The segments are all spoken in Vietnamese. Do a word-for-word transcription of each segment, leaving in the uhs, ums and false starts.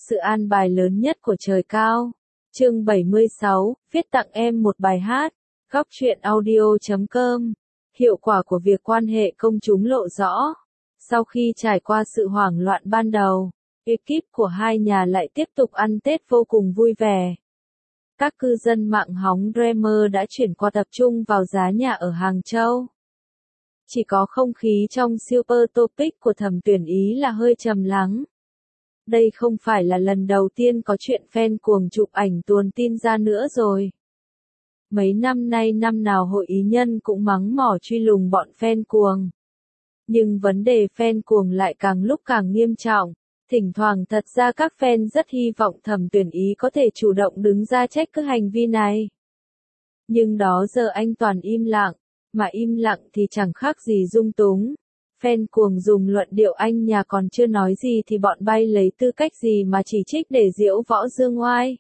sự an bài lớn nhất của trời cao. Chương bảy mươi sáu, viết tặng em một bài hát. Góc truyện audio chấm com. Hiệu quả của việc quan hệ công chúng lộ rõ. Sau khi trải qua sự hoảng loạn ban đầu, ekip của hai nhà lại tiếp tục ăn Tết vô cùng vui vẻ. Các cư dân mạng hóng Dreamer đã chuyển qua tập trung vào giá nhà ở Hàng Châu. Chỉ có không khí trong Super Topic của Thẩm Tuyển Ý là hơi trầm lắng. Đây không phải là lần đầu tiên có chuyện fan cuồng chụp ảnh tuồn tin ra nữa rồi. Mấy năm nay năm nào hội ý nhân cũng mắng mỏ truy lùng bọn fan cuồng. Nhưng vấn đề fan cuồng lại càng lúc càng nghiêm trọng. Thỉnh thoảng thật ra các fan rất hy vọng Thẩm Tuyển Ý có thể chủ động đứng ra trách cứ hành vi này. Nhưng đó giờ anh toàn im lặng, mà im lặng thì chẳng khác gì dung túng. Fan cuồng dùng luận điệu anh nhà còn chưa nói gì thì bọn bay lấy tư cách gì mà chỉ trích để giễu võ dương oai.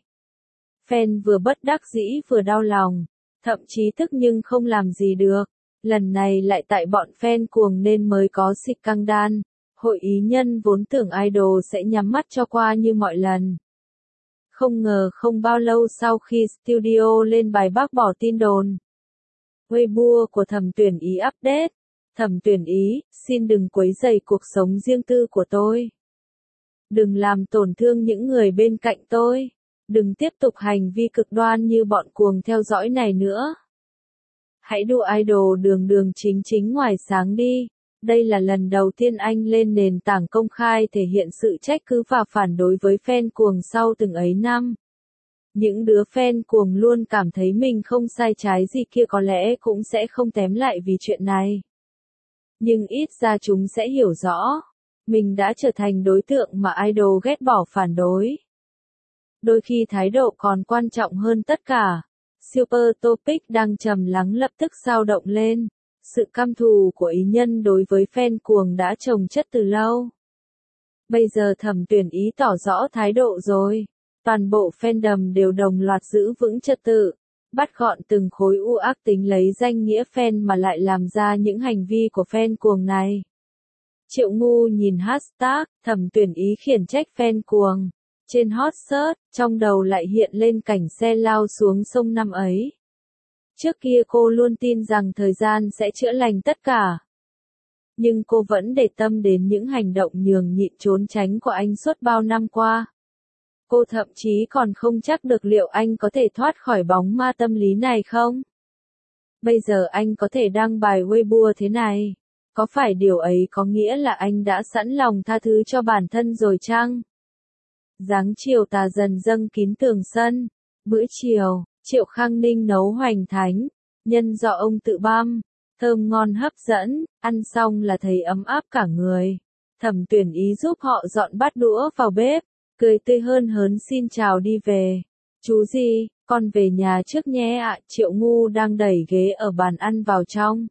Fan vừa bất đắc dĩ vừa đau lòng, thậm chí tức nhưng không làm gì được. Lần này lại tại bọn fan cuồng nên mới có scandal. Hội ý nhân vốn tưởng idol sẽ nhắm mắt cho qua như mọi lần. Không ngờ không bao lâu sau khi studio lên bài bác bỏ tin đồn, Weibo của Thẩm Tuyển Ý update. Thẩm Tuyển Ý, xin đừng quấy rầy cuộc sống riêng tư của tôi. Đừng làm tổn thương những người bên cạnh tôi. Đừng tiếp tục hành vi cực đoan như bọn cuồng theo dõi này nữa. Hãy đua idol đường đường chính chính ngoài sáng đi. Đây là lần đầu tiên anh lên nền tảng công khai thể hiện sự trách cứ và phản đối với fan cuồng sau từng ấy năm. Những đứa fan cuồng luôn cảm thấy mình không sai trái gì kia có lẽ cũng sẽ không tém lại vì chuyện này. Nhưng ít ra chúng sẽ hiểu rõ, mình đã trở thành đối tượng mà idol ghét bỏ phản đối. Đôi khi thái độ còn quan trọng hơn tất cả. Super Topic đang trầm lắng lập tức xao động lên. Sự căm thù của ý nhân đối với fan cuồng đã chồng chất từ lâu. Bây giờ Thẩm Tuyển Ý tỏ rõ thái độ rồi. Toàn bộ fandom đều đồng loạt giữ vững trật tự, bắt gọn từng khối u ác tính lấy danh nghĩa fan mà lại làm ra những hành vi của fan cuồng này. Triệu Ngu nhìn hashtag, Thẩm Tuyển Ý khiển trách fan cuồng. Trên hot search, trong đầu lại hiện lên cảnh xe lao xuống sông năm ấy. Trước kia cô luôn tin rằng thời gian sẽ chữa lành tất cả. Nhưng cô vẫn để tâm đến những hành động nhường nhịn trốn tránh của anh suốt bao năm qua. Cô thậm chí còn không chắc được liệu anh có thể thoát khỏi bóng ma tâm lý này không? Bây giờ anh có thể đăng bài Weibo thế này. Có phải điều ấy có nghĩa là anh đã sẵn lòng tha thứ cho bản thân rồi chăng? Dáng chiều tà dần dâng kín tường sân. Bữa chiều, Triệu Khang Ninh nấu hoành thánh. Nhân do ông tự băm. Thơm ngon hấp dẫn, ăn xong là thấy ấm áp cả người. Thẩm Tuyển Ý giúp họ dọn bát đũa vào bếp. Cười tươi hơn hớn xin chào đi về. Chú gì, con về nhà trước nhé ạ. Triệu Ngu đang đẩy ghế ở bàn ăn vào trong.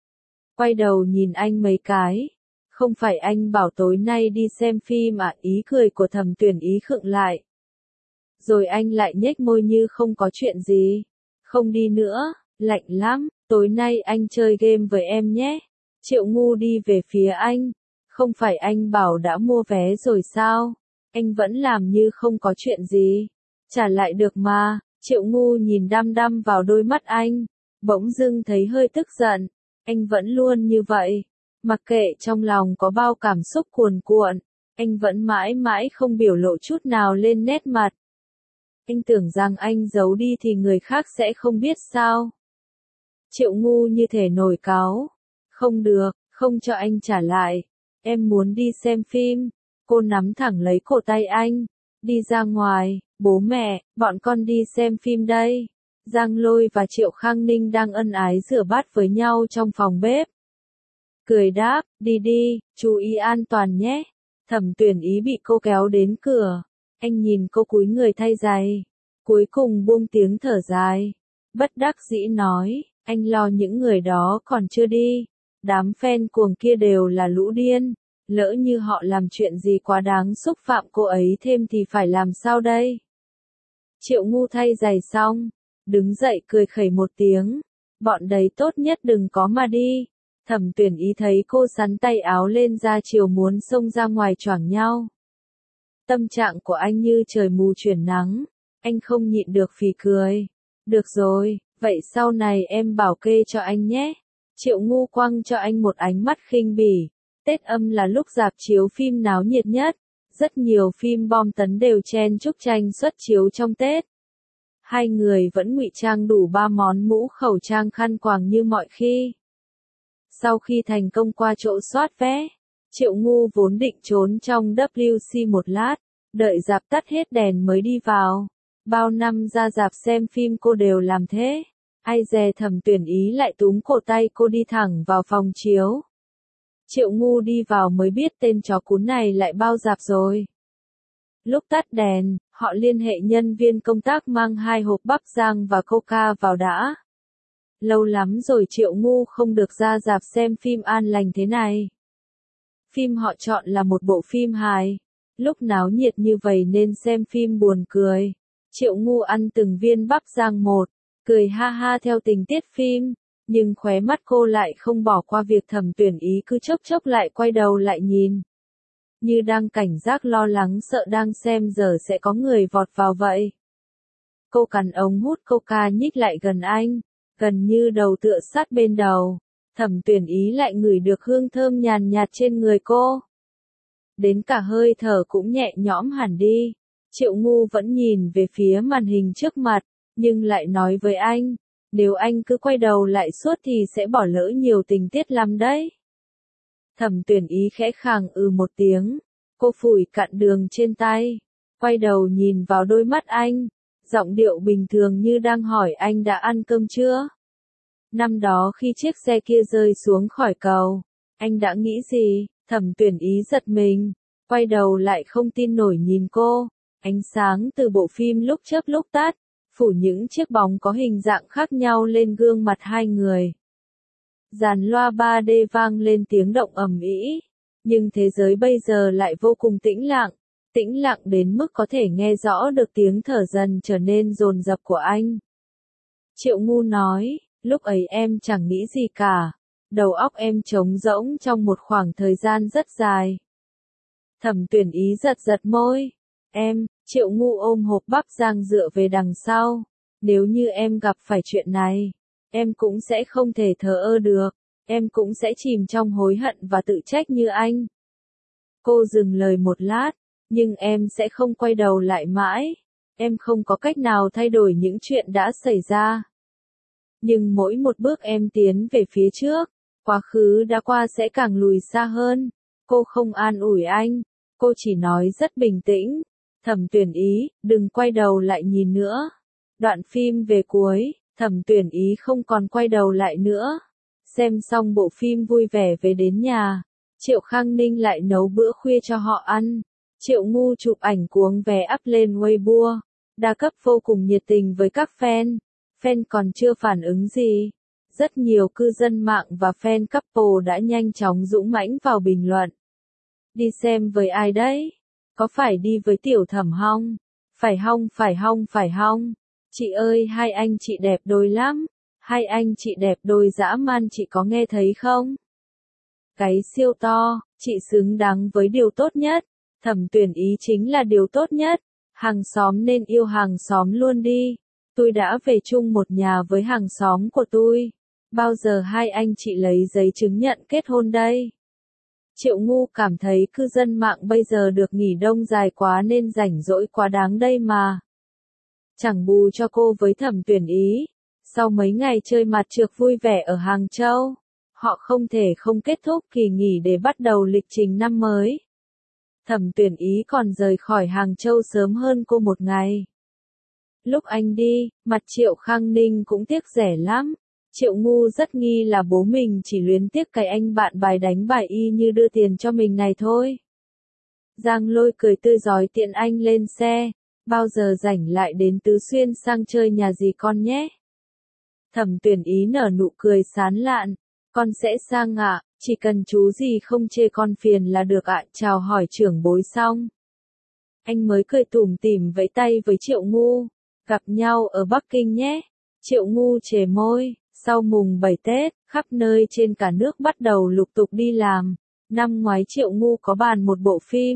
Quay đầu nhìn anh mấy cái. Không phải anh bảo tối nay đi xem phim à? Ý cười của Thẩm Tuyển Ý khựng lại. Rồi anh lại nhếch môi như không có chuyện gì. Không đi nữa, lạnh lắm, tối nay anh chơi game với em nhé. Triệu Ngu đi về phía anh. Không phải anh bảo đã mua vé rồi sao? Anh vẫn làm như không có chuyện gì. Trả lại được mà. Triệu Ngu nhìn đăm đăm vào đôi mắt anh. Bỗng dưng thấy hơi tức giận. Anh vẫn luôn như vậy. Mặc kệ trong lòng có bao cảm xúc cuồn cuộn. Anh vẫn mãi mãi không biểu lộ chút nào lên nét mặt. Anh tưởng rằng anh giấu đi thì người khác sẽ không biết sao. Triệu Ngu như thể nổi cáu. Không được, không cho anh trả lại. Em muốn đi xem phim. Cô nắm thẳng lấy cổ tay anh. Đi ra ngoài, bố mẹ, bọn con đi xem phim đây. Giang Lôi và Triệu Khang Ninh đang ân ái rửa bát với nhau trong phòng bếp. Cười đáp, đi đi, chú ý an toàn nhé. Thẩm Tuyển Ý bị cô kéo đến cửa. Anh nhìn cô cúi người thay giày. Cuối cùng buông tiếng thở dài. Bất đắc dĩ nói, anh lo những người đó còn chưa đi. Đám fan cuồng kia đều là lũ điên. Lỡ như họ làm chuyện gì quá đáng xúc phạm cô ấy thêm thì phải làm sao đây? Triệu Ngu thay giày xong, đứng dậy cười khẩy một tiếng. Bọn đấy tốt nhất đừng có mà đi. Thẩm Tuyển Ý thấy cô sắn tay áo lên ra chiều muốn xông ra ngoài choảng nhau. Tâm trạng của anh như trời mù chuyển nắng, anh không nhịn được phì cười. Được rồi, vậy sau này em bảo kê cho anh nhé. Triệu Ngu quăng cho anh một ánh mắt khinh bỉ. Tết Âm là lúc rạp chiếu phim náo nhiệt nhất. Rất nhiều phim bom tấn đều chen chúc tranh xuất chiếu trong Tết. Hai người vẫn ngụy trang đủ ba món mũ khẩu trang khăn quàng như mọi khi. Sau khi thành công qua chỗ soát vé, Triệu Ngu vốn định trốn trong W C một lát, đợi rạp tắt hết đèn mới đi vào. Bao năm ra rạp xem phim cô đều làm thế. Ai dè Thẩm Tuyển Ý lại túm cổ tay cô đi thẳng vào phòng chiếu. Triệu Ngu đi vào mới biết tên chó cún này lại bao rạp rồi. Lúc tắt đèn, họ liên hệ nhân viên công tác mang hai hộp bắp rang và coca vào đã. Lâu lắm rồi Triệu Ngu không được ra rạp xem phim an lành thế này. Phim họ chọn là một bộ phim hài. Lúc náo nhiệt như vậy nên xem phim buồn cười. Triệu Ngu ăn từng viên bắp rang một, cười ha ha theo tình tiết phim, nhưng khóe mắt cô lại không bỏ qua việc Thẩm Tuyển Ý cứ chốc chốc lại quay đầu lại nhìn. Như đang cảnh giác lo lắng sợ đang xem giờ sẽ có người vọt vào vậy. Cô cắn ống hút coca nhích lại gần anh, gần như đầu tựa sát bên đầu. Thẩm Tuyển Ý lại ngửi được hương thơm nhàn nhạt trên người cô. Đến cả hơi thở cũng nhẹ nhõm hẳn đi. Triệu Ngu vẫn nhìn về phía màn hình trước mặt, nhưng lại nói với anh, nếu anh cứ quay đầu lại suốt thì sẽ bỏ lỡ nhiều tình tiết lắm đấy. Thẩm Tuyển Ý khẽ khàng ừ một tiếng, cô phủi cặn đường trên tay, quay đầu nhìn vào đôi mắt anh, giọng điệu bình thường như đang hỏi anh đã ăn cơm chưa? Năm đó khi chiếc xe kia rơi xuống khỏi cầu, anh đã nghĩ gì? Thẩm Tuyển Ý giật mình, quay đầu lại không tin nổi nhìn cô. Ánh sáng từ bộ phim lúc chớp lúc tắt, phủ những chiếc bóng có hình dạng khác nhau lên gương mặt hai người. Dàn loa ba D vang lên tiếng động ầm ĩ, nhưng thế giới bây giờ lại vô cùng tĩnh lặng, tĩnh lặng đến mức có thể nghe rõ được tiếng thở dần trở nên dồn dập của anh. Triệu Ngu nói, lúc ấy em chẳng nghĩ gì cả, đầu óc em trống rỗng trong một khoảng thời gian rất dài. Thẩm Tuyển Ý giật giật môi. Em, Triệu Ngu ôm hộp bắp rang dựa về đằng sau. Nếu như em gặp phải chuyện này, em cũng sẽ không thể thờ ơ được. Em cũng sẽ chìm trong hối hận và tự trách như anh. Cô dừng lời một lát, nhưng em sẽ không quay đầu lại mãi. Em không có cách nào thay đổi những chuyện đã xảy ra. Nhưng mỗi một bước em tiến về phía trước, quá khứ đã qua sẽ càng lùi xa hơn. Cô không an ủi anh, cô chỉ nói rất bình tĩnh. Thẩm Tuyển Ý, đừng quay đầu lại nhìn nữa. Đoạn phim về cuối, Thẩm Tuyển Ý không còn quay đầu lại nữa. Xem xong bộ phim vui vẻ về đến nhà, Triệu Khang Ninh lại nấu bữa khuya cho họ ăn. Triệu Ngu chụp ảnh cuống vé up lên Weibo, đa cấp vô cùng nhiệt tình với các fan. Fan còn chưa phản ứng gì. Rất nhiều cư dân mạng và fan couple đã nhanh chóng dũng mãnh vào bình luận. Đi xem với ai đấy? Có phải đi với Tiểu Thẩm hông? Phải hông, phải hông, phải hông? Chị ơi, hai anh chị đẹp đôi lắm. Hai anh chị đẹp đôi dã man, chị có nghe thấy không? Cái siêu to, chị xứng đáng với điều tốt nhất. Thẩm Tuyển Ý chính là điều tốt nhất. Hàng xóm nên yêu hàng xóm luôn đi. Tôi đã về chung một nhà với hàng xóm của tôi. Bao giờ hai anh chị lấy giấy chứng nhận kết hôn đây? Triệu Ngu cảm thấy cư dân mạng bây giờ được nghỉ đông dài quá nên rảnh rỗi quá đáng đây mà. Chẳng bù cho cô với Thẩm Tuyển Ý. Sau mấy ngày chơi mặt trược vui vẻ ở Hàng Châu, họ không thể không kết thúc kỳ nghỉ để bắt đầu lịch trình năm mới. Thẩm Tuyển Ý còn rời khỏi Hàng Châu sớm hơn cô một ngày. Lúc anh đi, mặt Triệu Khang Ninh cũng tiếc rẻ lắm. Triệu Ngu rất nghi là bố mình chỉ luyến tiếc cái anh bạn bài đánh bài y như đưa tiền cho mình này thôi. Giang Lôi cười tươi rói tiện anh lên xe. Bao giờ rảnh lại đến Tứ Xuyên sang chơi nhà dì con nhé. Thẩm Tuyển Ý nở nụ cười sán lạn. Con sẽ sang ạ, chỉ cần chú gì không chê con phiền là được ạ. Chào hỏi trưởng bối xong, anh mới cười tủm tỉm vẫy tay với Triệu Ngu. Gặp nhau ở Bắc Kinh nhé. Triệu Ngu chề môi. Sau mùng bảy Tết, khắp nơi trên cả nước bắt đầu lục tục đi làm. Năm ngoái Triệu Ngu có bàn một bộ phim,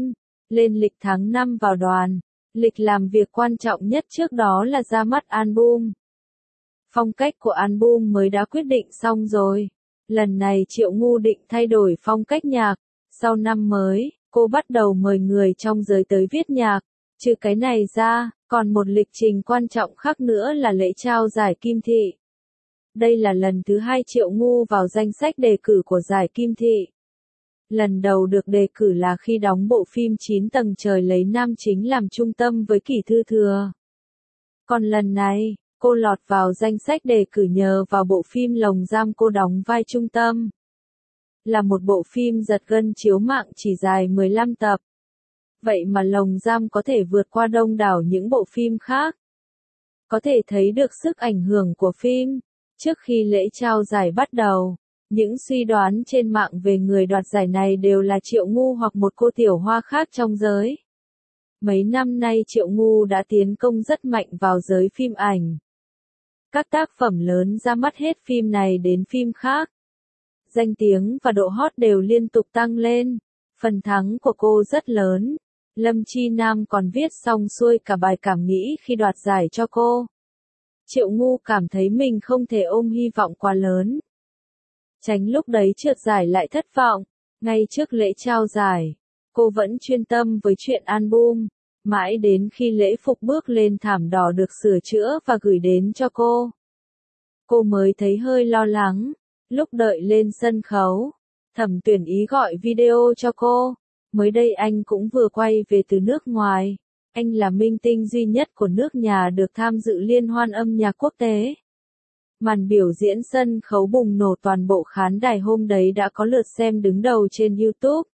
lên lịch tháng năm vào đoàn. Lịch làm việc quan trọng nhất trước đó là ra mắt album. Phong cách của album mới đã quyết định xong rồi. Lần này Triệu Ngu định thay đổi phong cách nhạc. Sau năm mới, cô bắt đầu mời người trong giới tới viết nhạc. Trừ cái này ra, còn một lịch trình quan trọng khác nữa là lễ trao giải Kim Thị. Đây là lần thứ hai Triệu Ngu vào danh sách đề cử của giải Kim Thị. Lần đầu được đề cử là khi đóng bộ phim chín tầng trời lấy nam chính làm trung tâm với Kỷ Thư Thừa. Còn lần này, cô lọt vào danh sách đề cử nhờ vào bộ phim Lồng Giam cô đóng vai trung tâm. Là một bộ phim giật gân chiếu mạng chỉ dài mười lăm tập. Vậy mà Lồng Giam có thể vượt qua đông đảo những bộ phim khác. Có thể thấy được sức ảnh hưởng của phim. Trước khi lễ trao giải bắt đầu, những suy đoán trên mạng về người đoạt giải này đều là Triệu Ngu hoặc một cô tiểu hoa khác trong giới. Mấy năm nay Triệu Ngu đã tiến công rất mạnh vào giới phim ảnh. Các tác phẩm lớn ra mắt hết phim này đến phim khác. Danh tiếng và độ hot đều liên tục tăng lên. Phần thắng của cô rất lớn. Lâm Chi Nam còn viết xong xuôi cả bài cảm nghĩ khi đoạt giải cho cô. Triệu Ngu cảm thấy mình không thể ôm hy vọng quá lớn. Tránh lúc đấy trượt giải lại thất vọng. Ngay trước lễ trao giải, cô vẫn chuyên tâm với chuyện album. Mãi đến khi lễ phục bước lên thảm đỏ được sửa chữa và gửi đến cho cô, cô mới thấy hơi lo lắng. Lúc đợi lên sân khấu, Thẩm Tuyển Ý gọi video cho cô. Mới đây anh cũng vừa quay về từ nước ngoài. Anh là minh tinh duy nhất của nước nhà được tham dự liên hoan âm nhạc quốc tế. Màn biểu diễn sân khấu bùng nổ toàn bộ khán đài hôm đấy đã có lượt xem đứng đầu trên YouTube.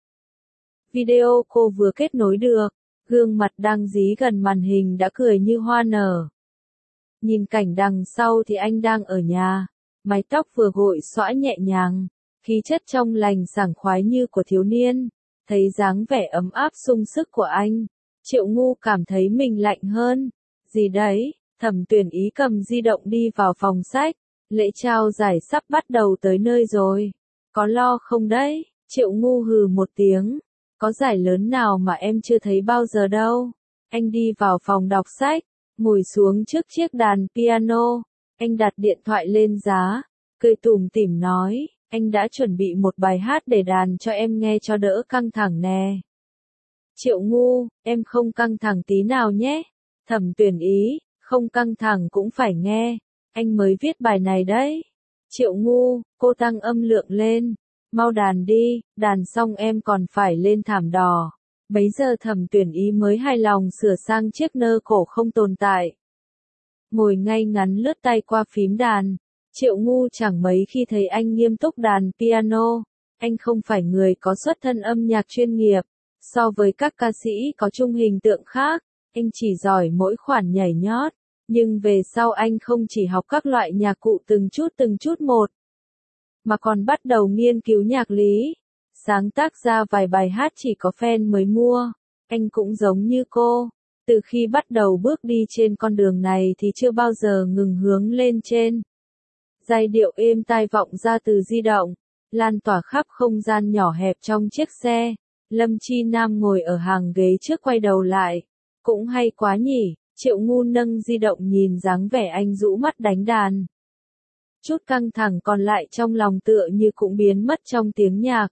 Video cô vừa kết nối được, gương mặt đang dí gần màn hình đã cười như hoa nở. Nhìn cảnh đằng sau thì anh đang ở nhà, mái tóc vừa gội xõa nhẹ nhàng, khí chất trong lành sảng khoái như của thiếu niên. Thấy dáng vẻ ấm áp sung sức của anh, Triệu Ngu cảm thấy mình lạnh hơn. Gì đấy? Thẩm Tuyển Ý cầm di động đi vào phòng sách. Lễ trao giải sắp bắt đầu tới nơi rồi. Có lo không đấy? Triệu Ngu hừ một tiếng. Có giải lớn nào mà em chưa thấy bao giờ đâu. Anh đi vào phòng đọc sách, ngồi xuống trước chiếc đàn piano. Anh đặt điện thoại lên giá, cười tủm tỉm nói, anh đã chuẩn bị một bài hát để đàn cho em nghe cho đỡ căng thẳng nè. Triệu Ngu, em không căng thẳng tí nào nhé. Thẩm Tuyển Ý, không căng thẳng cũng phải nghe. Anh mới viết bài này đấy. Triệu Ngu, cô tăng âm lượng lên. Mau đàn đi, đàn xong em còn phải lên thảm đỏ. Bấy giờ Thẩm Tuyển Ý mới hài lòng sửa sang chiếc nơ cổ không tồn tại. Ngồi ngay ngắn lướt tay qua phím đàn. Triệu Ngu chẳng mấy khi thấy anh nghiêm túc đàn piano. Anh không phải người có xuất thân âm nhạc chuyên nghiệp. So với các ca sĩ có chung hình tượng khác, anh chỉ giỏi mỗi khoản nhảy nhót. Nhưng về sau anh không chỉ học các loại nhạc cụ từng chút từng chút một, mà còn bắt đầu nghiên cứu nhạc lý. Sáng tác ra vài bài hát chỉ có fan mới mua. Anh cũng giống như cô. Từ khi bắt đầu bước đi trên con đường này thì chưa bao giờ ngừng hướng lên trên. Giai điệu êm tai vọng ra từ di động, lan tỏa khắp không gian nhỏ hẹp trong chiếc xe. Lâm Chi Nam ngồi ở hàng ghế trước quay đầu lại. Cũng hay quá nhỉ. Triệu Ngu nâng di động nhìn dáng vẻ anh rũ mắt đánh đàn. Chút căng thẳng còn lại trong lòng tựa như cũng biến mất trong tiếng nhạc.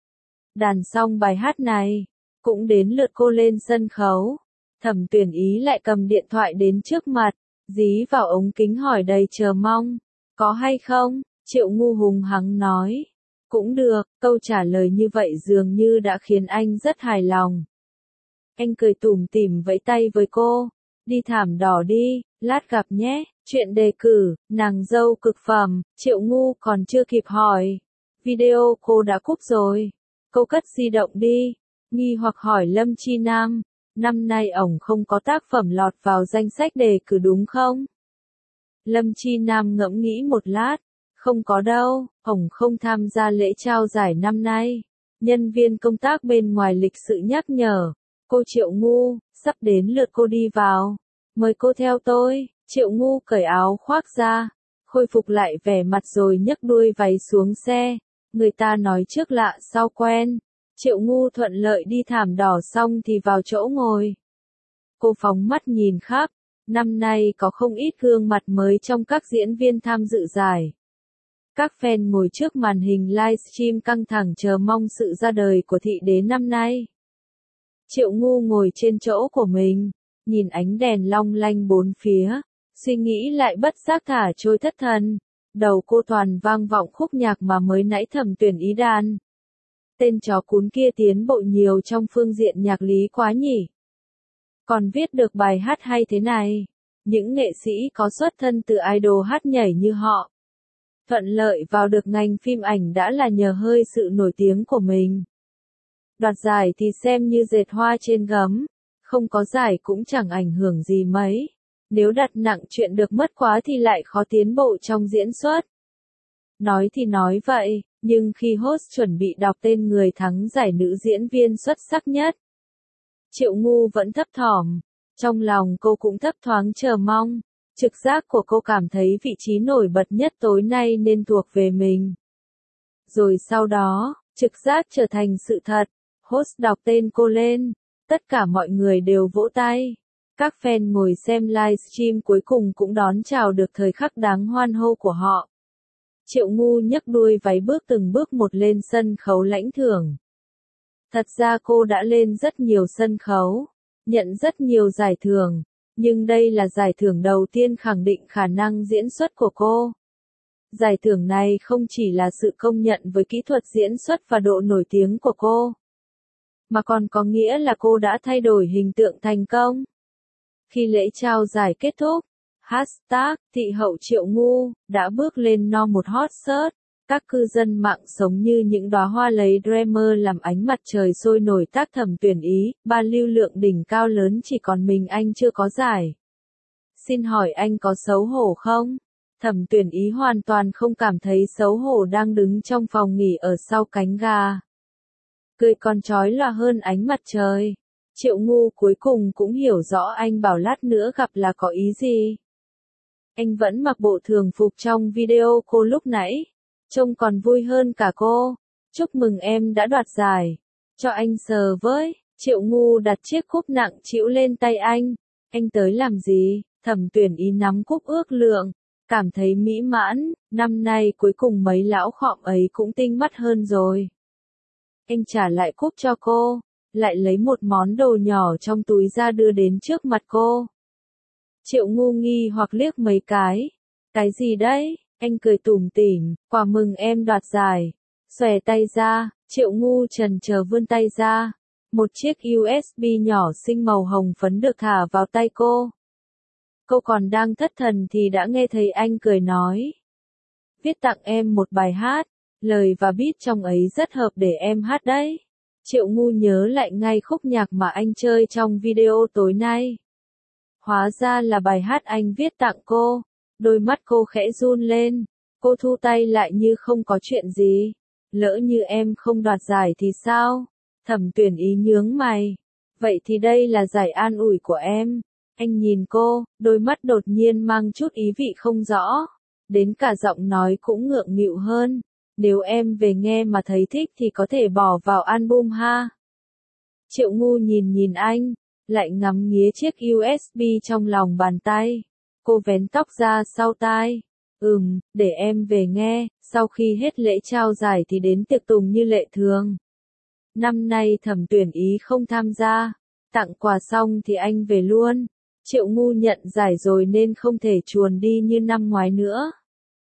Đàn xong bài hát này, cũng đến lượt cô lên sân khấu. Thẩm Tuyển Ý lại cầm điện thoại đến trước mặt, dí vào ống kính hỏi đầy chờ mong. Có hay không? Triệu Ngu hùng hắng nói. Cũng được, câu trả lời như vậy dường như đã khiến anh rất hài lòng. Anh cười tủm tỉm vẫy tay với cô. Đi thảm đỏ đi, lát gặp nhé. Chuyện đề cử, nàng dâu cực phẩm, Triệu Ngu còn chưa kịp hỏi. Video cô đã cúp rồi. Cô cất di động đi. Nghi hoặc hỏi Lâm Chi Nam. Năm nay ổng không có tác phẩm lọt vào danh sách đề cử đúng không? Lâm Chi Nam ngẫm nghĩ một lát. Không có đâu, ổng không tham gia lễ trao giải năm nay. Nhân viên công tác bên ngoài lịch sự nhắc nhở. Cô Triệu Ngu, sắp đến lượt cô đi vào. Mời cô theo tôi. Triệu Ngu cởi áo khoác ra, khôi phục lại vẻ mặt rồi nhấc đuôi váy xuống xe. Người ta nói trước lạ sau quen. Triệu Ngu thuận lợi đi thảm đỏ xong thì vào chỗ ngồi. Cô phóng mắt nhìn khắp, năm nay có không ít gương mặt mới trong các diễn viên tham dự giải. Các fan ngồi trước màn hình livestream căng thẳng chờ mong sự ra đời của thị đế năm nay. Triệu Ngu ngồi trên chỗ của mình, nhìn ánh đèn long lanh bốn phía, suy nghĩ lại bất giác thả trôi thất thần. Đầu cô toàn vang vọng khúc nhạc mà mới nãy Thẩm Tuyển Ý đàn. Tên chó cún kia tiến bộ nhiều trong phương diện nhạc lý quá nhỉ. Còn viết được bài hát hay thế này. Những nghệ sĩ có xuất thân từ idol hát nhảy như họ. Thuận lợi vào được ngành phim ảnh đã là nhờ hơi sự nổi tiếng của mình. Đoạt giải thì xem như dệt hoa trên gấm, không có giải cũng chẳng ảnh hưởng gì mấy. Nếu đặt nặng chuyện được mất quá thì lại khó tiến bộ trong diễn xuất. Nói thì nói vậy, nhưng khi host chuẩn bị đọc tên người thắng giải nữ diễn viên xuất sắc nhất, Triệu Ngu vẫn thấp thỏm, trong lòng cô cũng thấp thoáng chờ mong. Trực giác của cô cảm thấy vị trí nổi bật nhất tối nay nên thuộc về mình. Rồi sau đó, trực giác trở thành sự thật, host đọc tên cô lên, tất cả mọi người đều vỗ tay. Các fan ngồi xem livestream cuối cùng cũng đón chào được thời khắc đáng hoan hô của họ. Triệu Ngu nhấc đuôi váy bước từng bước một lên sân khấu lãnh thưởng. Thật ra cô đã lên rất nhiều sân khấu, nhận rất nhiều giải thưởng, nhưng đây là giải thưởng đầu tiên khẳng định khả năng diễn xuất của cô. Giải thưởng này không chỉ là sự công nhận với kỹ thuật diễn xuất và độ nổi tiếng của cô, mà còn có nghĩa là cô đã thay đổi hình tượng thành công. Khi lễ trao giải kết thúc, hashtag thị hậu Triệu Ngu đã bước lên no một hot search. Các cư dân mạng sống như những đóa hoa lấy Dreamer làm ánh mặt trời sôi nổi tác Thẩm Tuyển Ý, ba lưu lượng đỉnh cao lớn chỉ còn mình anh chưa có giải. Xin hỏi anh có xấu hổ không? Thẩm Tuyển Ý hoàn toàn không cảm thấy xấu hổ đang đứng trong phòng nghỉ ở sau cánh gà. Cười còn chói lòa hơn ánh mặt trời. Triệu Ngu cuối cùng cũng hiểu rõ anh bảo lát nữa gặp là có ý gì. Anh vẫn mặc bộ thường phục trong video cô lúc nãy. Trông còn vui hơn cả cô. Chúc mừng em đã đoạt giải. Cho anh sờ với. Triệu Ngu đặt chiếc cúp nặng trĩu lên tay anh. Anh tới làm gì? Thẩm Tuyển Ý nắm cúp ước lượng. Cảm thấy mỹ mãn. Năm nay cuối cùng mấy lão khọm ấy cũng tinh mắt hơn rồi. Anh trả lại cúp cho cô. Lại lấy một món đồ nhỏ trong túi ra đưa đến trước mặt cô. Triệu Ngu nghi hoặc liếc mấy cái. Cái gì đấy? Anh cười tủm tỉm, quà mừng em đoạt giải. Xòe tay ra, Triệu Ngu chần chờ vươn tay ra. Một chiếc u ét bê nhỏ xinh màu hồng phấn được thả vào tay cô. Cô còn đang thất thần thì đã nghe thấy anh cười nói. Viết tặng em một bài hát, lời và beat trong ấy rất hợp để em hát đấy. Triệu Ngu nhớ lại ngay khúc nhạc mà anh chơi trong video tối nay. Hóa ra là bài hát anh viết tặng cô. Đôi mắt cô khẽ run lên. Cô thu tay lại như không có chuyện gì. Lỡ như em không đoạt giải thì sao? Thẩm Tuyển Ý nhướng mày. Vậy thì đây là giải an ủi của em. Anh nhìn cô, đôi mắt đột nhiên mang chút ý vị không rõ. Đến cả giọng nói cũng ngượng nghịu hơn. Nếu em về nghe mà thấy thích thì có thể bỏ vào album ha. Triệu Ngu nhìn nhìn anh, lại ngắm nghía chiếc u ét bê trong lòng bàn tay. Cô vén tóc ra sau tai. Ừm, để em về nghe, sau khi hết lễ trao giải thì đến tiệc tùng như lệ thường. Năm nay Thẩm Tuyển Ý không tham gia. Tặng quà xong thì anh về luôn. Triệu Ngu nhận giải rồi nên không thể chuồn đi như năm ngoái nữa.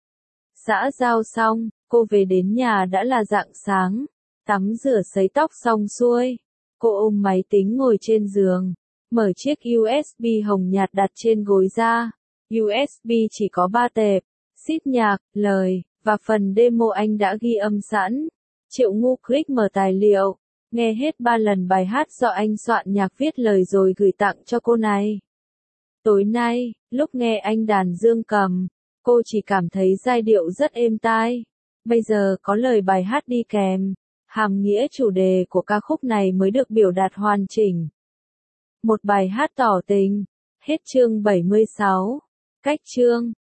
Xã giao xong, cô về đến nhà đã là rạng sáng. Tắm rửa sấy tóc xong xuôi. Cô ôm máy tính ngồi trên giường. Mở chiếc u ét bê hồng nhạt đặt trên gối ra. u ét bê chỉ có ba tệp, sheet nhạc, lời, và phần demo anh đã ghi âm sẵn. Triệu Ngu click mở tài liệu, nghe hết ba lần bài hát do anh soạn nhạc viết lời rồi gửi tặng cho cô này. Tối nay, lúc nghe anh đàn dương cầm, cô chỉ cảm thấy giai điệu rất êm tai. Bây giờ có lời bài hát đi kèm, hàm nghĩa chủ đề của ca khúc này mới được biểu đạt hoàn chỉnh. Một bài hát tỏ tình. Hết chương bảy mươi sáu. Cách chương